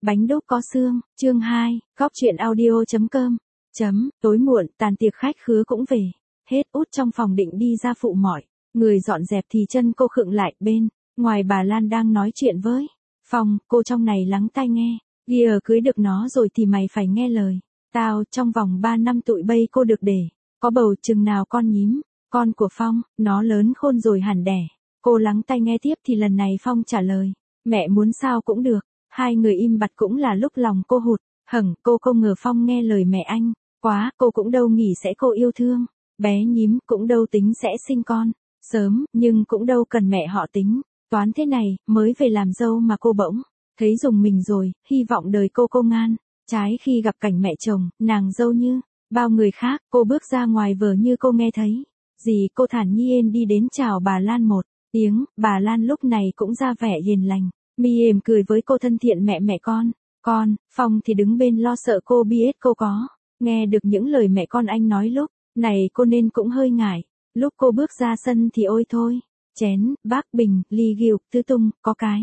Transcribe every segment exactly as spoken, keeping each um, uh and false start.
Bánh đúc có xương, chương hai, góc truyện audio.com. Chấm, tối muộn, tàn tiệc khách khứa cũng về. Hết út trong phòng định đi ra phụ mỏi. Người dọn dẹp thì chân cô khựng lại bên. Ngoài bà Lan đang nói chuyện với Phong, cô trong này lắng tai nghe. Ghi cưới được nó rồi thì mày phải nghe lời. Tao, trong vòng ba năm tụi bây cô được để. Có bầu chừng nào con nhím. Con của Phong, nó lớn khôn rồi hẳn đẻ. Cô lắng tai nghe tiếp thì lần này Phong trả lời. Mẹ muốn sao cũng được. Hai người im bặt cũng là lúc lòng cô hụt, hửng, cô không ngờ Phong nghe lời mẹ anh, quá, cô cũng đâu nghĩ sẽ cô yêu thương, bé nhím cũng đâu tính sẽ sinh con, sớm, nhưng cũng đâu cần mẹ họ tính, toán thế này, mới về làm dâu mà cô bỗng, thấy dùng mình rồi, hy vọng đời cô cô ngan, trái khi gặp cảnh mẹ chồng, nàng dâu như, bao người khác, cô bước ra ngoài vờ như cô nghe thấy, gì cô thản nhiên đi đến chào bà Lan một tiếng, bà Lan lúc này cũng ra vẻ hiền lành. Mi êm cười với cô thân thiện mẹ mẹ con, con, Phong thì đứng bên lo sợ cô biết cô có, nghe được những lời mẹ con anh nói lúc, này cô nên cũng hơi ngại, lúc cô bước ra sân thì ôi thôi, chén, bát bình, ly ghiệu, tứ tung, có cái.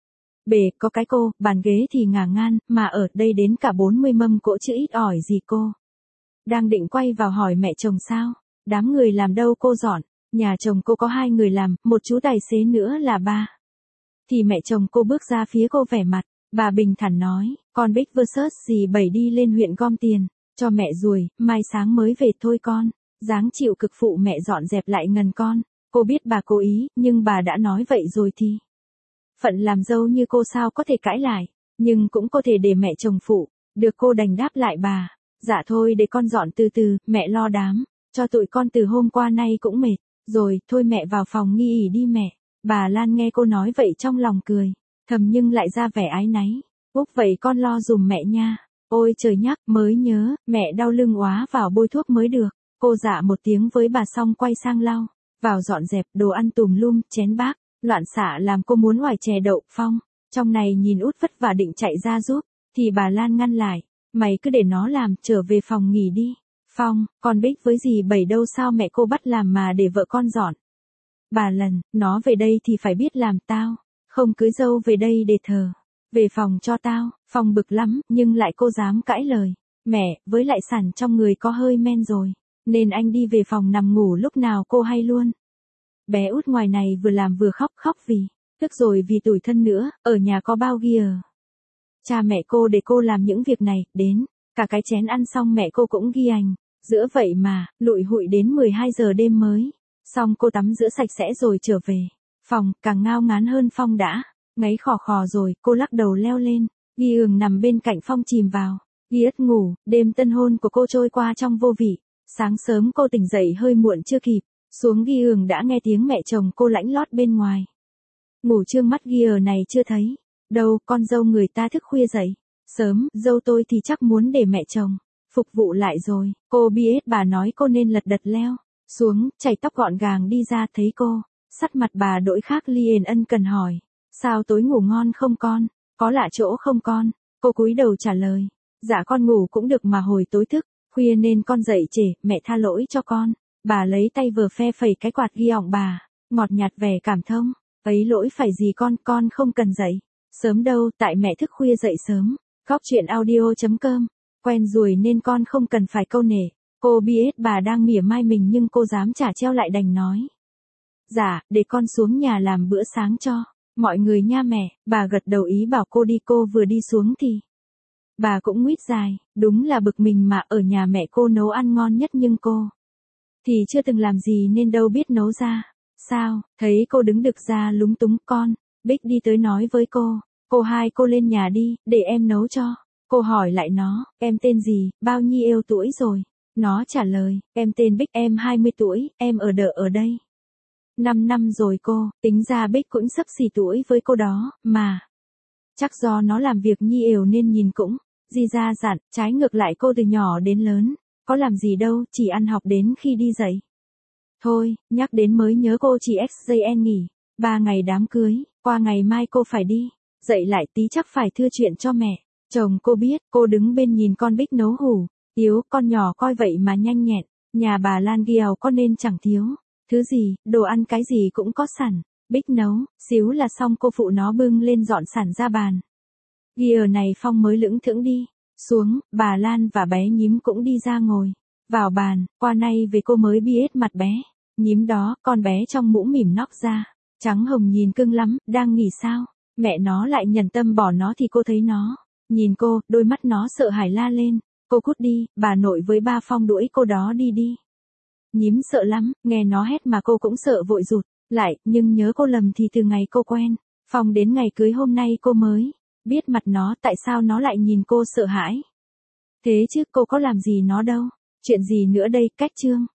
Bể, có cái cô, bàn ghế thì ngả ngan, mà ở đây đến cả bốn mươi mâm cỗ chứ ít ỏi gì cô. Đang định quay vào hỏi mẹ chồng sao, đám người làm đâu cô dọn, nhà chồng cô có hai người làm, một chú tài xế nữa là ba. Thì mẹ chồng cô bước ra phía cô vẻ mặt, bà bình thản nói, con Bích versus gì bảy đi lên huyện gom tiền, cho mẹ ruồi, mai sáng mới về thôi con, dáng chịu cực phụ mẹ dọn dẹp lại ngần con, cô biết bà cố ý, nhưng bà đã nói vậy rồi thì. Phận làm dâu như cô sao có thể cãi lại, nhưng cũng có thể để mẹ chồng phụ, được cô đành đáp lại bà, dạ thôi để con dọn từ từ, mẹ lo đám, cho tụi con từ hôm qua nay cũng mệt, rồi, thôi mẹ vào phòng nghi ỉ đi mẹ. Bà Lan nghe cô nói vậy trong lòng cười, thầm nhưng lại ra vẻ áy náy. Úc vậy con lo dùm mẹ nha. Ôi trời nhắc mới nhớ, mẹ đau lưng quá vào bôi thuốc mới được. Cô dạ một tiếng với bà xong quay sang lau, vào dọn dẹp đồ ăn tùm lum, chén bát, loạn xạ làm cô muốn oải chè đậu. Phong, trong này nhìn út vất vả định chạy ra giúp, thì bà Lan ngăn lại, mày cứ để nó làm, trở về phòng nghỉ đi. Phong, con Bích với dì bảy đâu sao mẹ cô bắt làm mà để vợ con dọn. Bà lần, nó về đây thì phải biết làm tao, không cưới dâu về đây để thờ, về phòng cho tao. Phong bực lắm, nhưng lại cô dám cãi lời, mẹ, với lại sản trong người có hơi men rồi, nên anh đi về phòng nằm ngủ lúc nào cô hay luôn. Bé út ngoài này vừa làm vừa khóc khóc vì, tức rồi vì tủi thân nữa, ở nhà có bao ghiờ. Cha mẹ cô để cô làm những việc này, đến, cả cái chén ăn xong mẹ cô cũng ghi ảnh, giữa vậy mà, lụi hụi đến mười hai giờ đêm mới. Xong cô tắm rửa sạch sẽ rồi trở về phòng, càng ngao ngán hơn Phong đã, ngáy khò khò rồi, cô lắc đầu leo lên, Ghi Ường nằm bên cạnh Phong chìm vào, Ghi ất ngủ, đêm tân hôn của cô trôi qua trong vô vị, sáng sớm cô tỉnh dậy hơi muộn chưa kịp, xuống Ghi Ường đã nghe tiếng mẹ chồng cô lãnh lót bên ngoài. Ngủ trương mắt Ghi Ường này chưa thấy, đâu, con dâu người ta thức khuya dậy, sớm, dâu tôi thì chắc muốn để mẹ chồng phục vụ lại rồi, cô biết bà nói cô nên lật đật leo xuống, chảy tóc gọn gàng đi ra thấy cô, sắt mặt bà đổi khác liền ân cần hỏi, sao tối ngủ ngon không con, có lạ chỗ không con, cô cúi đầu trả lời, dạ con ngủ cũng được mà hồi tối thức, khuya nên con dậy trễ, mẹ tha lỗi cho con, bà lấy tay vừa phe phẩy cái quạt ghi ọng bà, ngọt nhạt vẻ cảm thông, ấy lỗi phải gì con, con không cần dậy, sớm đâu, tại mẹ thức khuya dậy sớm, góc truyện audio.com, quen rồi nên con không cần phải câu nể. Cô biết bà đang mỉa mai mình nhưng cô dám trả treo lại đành nói. Dạ, để con xuống nhà làm bữa sáng cho mọi người nha mẹ, bà gật đầu ý bảo cô đi. Cô vừa đi xuống thì bà cũng nguyết dài, đúng là bực mình mà ở nhà mẹ cô nấu ăn ngon nhất nhưng cô thì chưa từng làm gì nên đâu biết nấu ra. Sao, thấy cô đứng đực ra lúng túng, con, Bích đi tới nói với cô, cô hai cô lên nhà đi, để em nấu cho. Cô hỏi lại nó, em tên gì, bao nhiêu tuổi rồi? Nó trả lời, em tên Bích, em hai mươi tuổi, em ở đợ ở đây. năm năm rồi cô, tính ra Bích cũng xấp xỉ tuổi với cô đó, mà. Chắc do nó làm việc nhi ều nên nhìn cũng, di ra dặn, trái ngược lại cô từ nhỏ đến lớn, có làm gì đâu, chỉ ăn học đến khi đi dạy. Thôi, nhắc đến mới nhớ cô chỉ ích giây en nghỉ, ba ngày đám cưới, qua ngày mai cô phải đi, dậy lại tí chắc phải thưa chuyện cho mẹ. Chồng cô biết, cô đứng bên nhìn con Bích nấu hủ. Tiếu, con nhỏ coi vậy mà nhanh nhẹn, nhà bà Lan Ghièo có nên chẳng thiếu, thứ gì, đồ ăn cái gì cũng có sẵn, Bích nấu, xíu là xong cô phụ nó bưng lên dọn sẵn ra bàn. Gear này Phong mới lững thững đi. Xuống, bà Lan và bé nhím cũng đi ra ngồi. Vào bàn, qua nay về cô mới biết mặt bé. Nhím đó, con bé trong mũ mỉm nóc ra. Trắng hồng nhìn cưng lắm, đang nghỉ sao? Mẹ nó lại nhẫn tâm bỏ nó thì cô thấy nó. Nhìn cô, đôi mắt nó sợ hãi la lên. Cô cút đi, bà nội với ba Phong đuổi cô đó đi đi. Nhím sợ lắm, nghe nó hét mà cô cũng sợ vội rụt lại, nhưng nhớ cô lầm thì từ ngày cô quen Phong đến ngày cưới hôm nay cô mới biết mặt nó, tại sao nó lại nhìn cô sợ hãi. Thế chứ cô có làm gì nó đâu. Chuyện gì nữa đây, cách chương.